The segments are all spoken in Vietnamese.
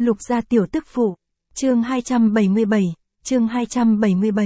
Lục gia tiểu tức phụ. Chương 277, chương 277.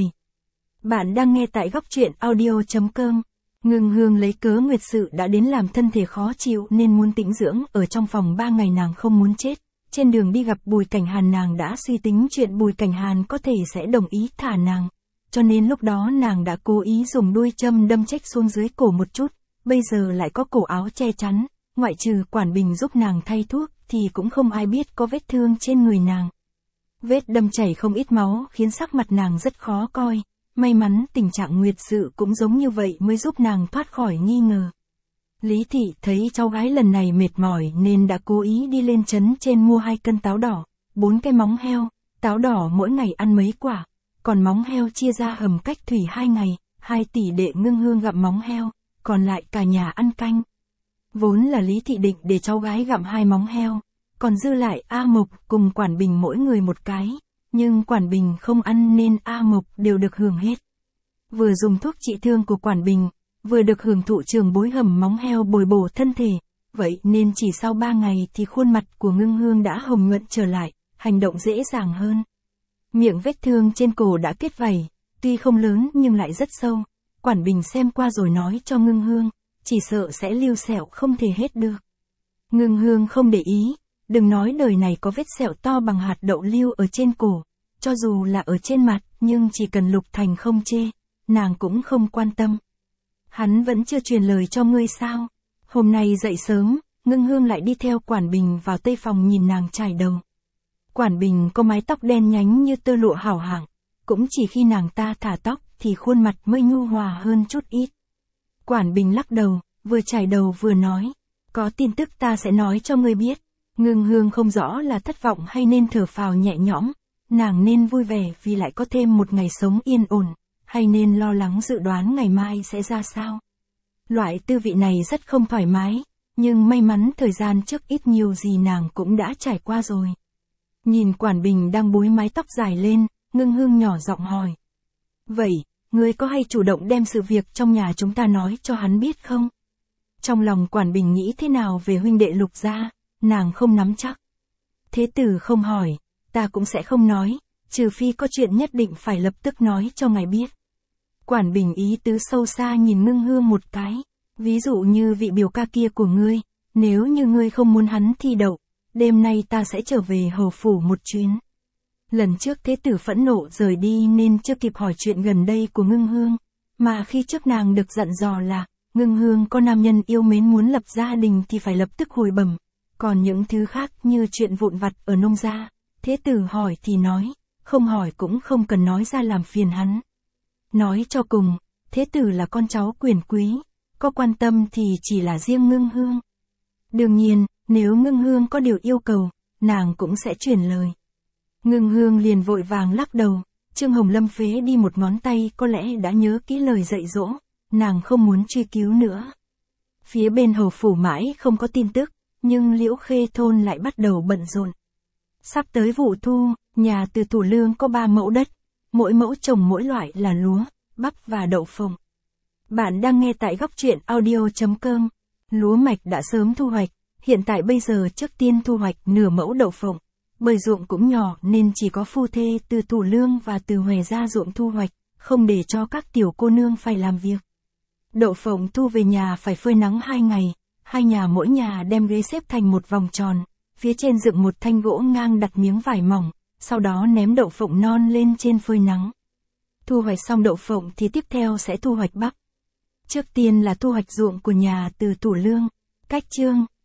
Bạn đang nghe tại góc truyện audio.com. Ngưng Hương lấy cớ nguyệt sự đã đến làm thân thể khó chịu nên muốn tĩnh dưỡng ở trong phòng 3 ngày, nàng không muốn chết. Trên đường đi gặp Bùi Cảnh Hàn, nàng đã suy tính chuyện Bùi Cảnh Hàn có thể sẽ đồng ý thả nàng. Cho nên lúc đó nàng đã cố ý dùng đuôi châm đâm chếch xuống dưới cổ một chút, bây giờ lại có cổ áo che chắn, ngoại trừ Quản Bình giúp nàng thay thuốc thì cũng không ai biết có vết thương trên người nàng. Vết đâm chảy không ít máu khiến sắc mặt nàng rất khó coi, may mắn tình trạng nguyệt sự cũng giống như vậy mới giúp nàng thoát khỏi nghi ngờ. Lý Thị thấy cháu gái lần này mệt mỏi nên đã cố ý đi lên trấn trên mua 2 cân táo đỏ, 4 cái móng heo, táo đỏ mỗi ngày ăn mấy quả, còn móng heo chia ra hầm cách thủy 2 ngày, 2 tỷ đệ Ngưng Hương gặm móng heo, còn lại cả nhà ăn canh. Vốn là Lý Thị định để cháu gái gặm 2 móng heo, còn dư lại A Mộc cùng Quản Bình mỗi người một cái, nhưng Quản Bình không ăn nên A Mộc đều được hưởng hết. Vừa dùng thuốc trị thương của Quản Bình, vừa được hưởng thụ trường bối hầm móng heo bồi bổ thân thể, vậy nên chỉ sau 3 ngày thì khuôn mặt của Ngưng Hương đã hồng nhuận trở lại, hành động dễ dàng hơn. Miệng vết thương trên cổ đã kết vảy, tuy không lớn nhưng lại rất sâu. Quản Bình xem qua rồi nói cho Ngưng Hương, chỉ sợ sẽ lưu sẹo không thể hết được. Ngưng Hương không để ý, đừng nói đời này có vết sẹo to bằng hạt đậu lưu ở trên cổ, cho dù là ở trên mặt nhưng chỉ cần Lục Thành không chê, nàng cũng không quan tâm. Hắn vẫn chưa truyền lời cho ngươi sao? Hôm nay dậy sớm, Ngưng Hương lại đi theo Quản Bình vào tây phòng nhìn nàng chải đầu. Quản Bình có mái tóc đen nhánh như tơ lụa hảo hạng, cũng chỉ khi nàng ta thả tóc thì khuôn mặt mới nhu hòa hơn chút ít. Quản Bình lắc đầu, vừa chải đầu vừa nói, có tin tức ta sẽ nói cho ngươi biết. Ngưng Hương không rõ là thất vọng hay nên thở phào nhẹ nhõm, nàng nên vui vẻ vì lại có thêm một ngày sống yên ổn, hay nên lo lắng dự đoán ngày mai sẽ ra sao. Loại tư vị này rất không thoải mái, nhưng may mắn thời gian trước ít nhiều gì nàng cũng đã trải qua rồi. Nhìn Quản Bình đang búi mái tóc dài lên, Ngưng Hương nhỏ giọng hỏi. Vậy, ngươi có hay chủ động đem sự việc trong nhà chúng ta nói cho hắn biết không? Trong lòng Quản Bình nghĩ thế nào về huynh đệ Lục gia, nàng không nắm chắc. Thế tử không hỏi, ta cũng sẽ không nói, trừ phi có chuyện nhất định phải lập tức nói cho ngài biết. Quản Bình ý tứ sâu xa nhìn Ngưng Hương một cái, ví dụ như vị biểu ca kia của ngươi, nếu như ngươi không muốn hắn thi đậu, đêm nay ta sẽ trở về hầu phủ một chuyến. Lần trước thế tử phẫn nộ rời đi nên chưa kịp hỏi chuyện gần đây của Ngưng Hương, mà khi trước nàng được dặn dò là, Ngưng Hương có nam nhân yêu mến muốn lập gia đình thì phải lập tức hồi bẩm, còn những thứ khác như chuyện vụn vặt ở nông gia, thế tử hỏi thì nói, không hỏi cũng không cần nói ra làm phiền hắn. Nói cho cùng, thế tử là con cháu quyền quý, có quan tâm thì chỉ là riêng Ngưng Hương. Đương nhiên, nếu Ngưng Hương có điều yêu cầu, nàng cũng sẽ truyền lời. Ngưng Hương liền vội vàng lắc đầu, Trương Hồng Lâm phế đi một ngón tay có lẽ đã nhớ kỹ lời dạy dỗ, nàng không muốn truy cứu nữa. Phía bên hầu phủ mãi không có tin tức, nhưng Liễu Khê thôn lại bắt đầu bận rộn. Sắp tới vụ thu, nhà Từ Thủ Lương có 3 mẫu đất, mỗi mẫu trồng mỗi loại là lúa, bắp và đậu phộng. Bạn đang nghe tại góc truyện audio.com. Lúa mạch đã sớm thu hoạch, hiện tại bây giờ trước tiên thu hoạch nửa mẫu đậu phộng. Bởi ruộng cũng nhỏ nên chỉ có phu thê Từ Thủ Lương và Từ Hòe ra ruộng thu hoạch, không để cho các tiểu cô nương phải làm việc. Đậu phộng thu về nhà phải phơi nắng 2 ngày, hai nhà mỗi nhà đem ghế xếp thành một vòng tròn, phía trên dựng một thanh gỗ ngang đặt miếng vải mỏng, sau đó ném đậu phộng non lên trên phơi nắng. Thu hoạch xong đậu phộng thì tiếp theo sẽ thu hoạch bắp. Trước tiên là thu hoạch ruộng của nhà Từ Thủ Lương. Cách chương